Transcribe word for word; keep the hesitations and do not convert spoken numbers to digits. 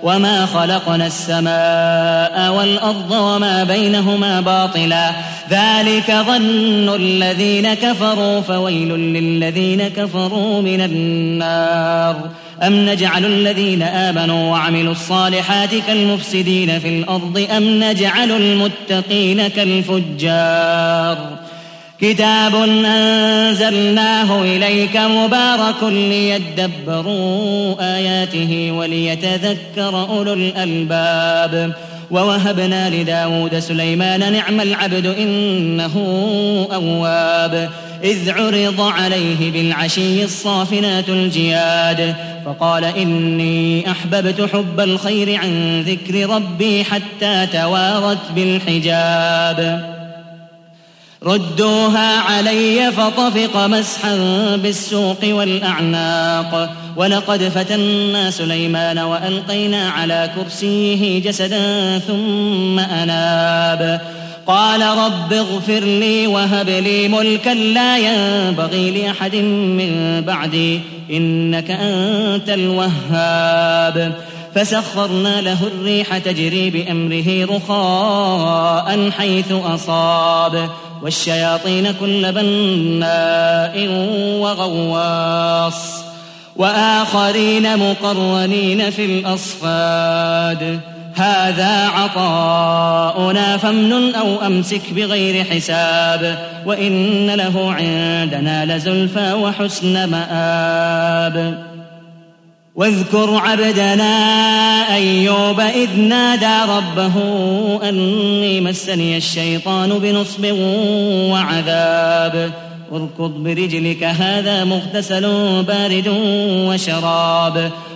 وما خلقنا السماء والأرض وما بينهما باطلا ذلك ظن الذين كفروا فويل للذين كفروا من النار أم نجعل الذين آمنوا وعملوا الصالحات كالمفسدين في الأرض أم نجعل المتقين كالفجار كتاب أنزلناه إليك مبارك ليدبروا آياته وليتذكر أولو الألباب ووهبنا لداود سليمان نعم العبد إنه أواب إذ عرض عليه بالعشي الصافنات الجياد فقال إني أحببت حب الخير عن ذكر ربي حتى توارت بالحجاب ردوها علي فطفق مسحا بالسوق والأعناق ولقد فتنا سليمان وألقينا على كرسيه جسدا ثم أناب قال رب اغفر لي وهب لي ملكا لا ينبغي لأحد من بعدي إنك أنت الوهاب فسخرنا له الريح تجري بأمره رخاء حيث أصاب والشياطين كل بناء وغواص وآخرين مقرنين في الأصفاد هذا عطاؤنا فامنن أو أمسك بغير حساب وإن له عندنا لزلفى وحسن مآب واذكر عبدنا أيوب إذ نادى ربه أني مسني الشيطان بنصب وعذاب اركض برجلك هذا مغتسل بارد وشراب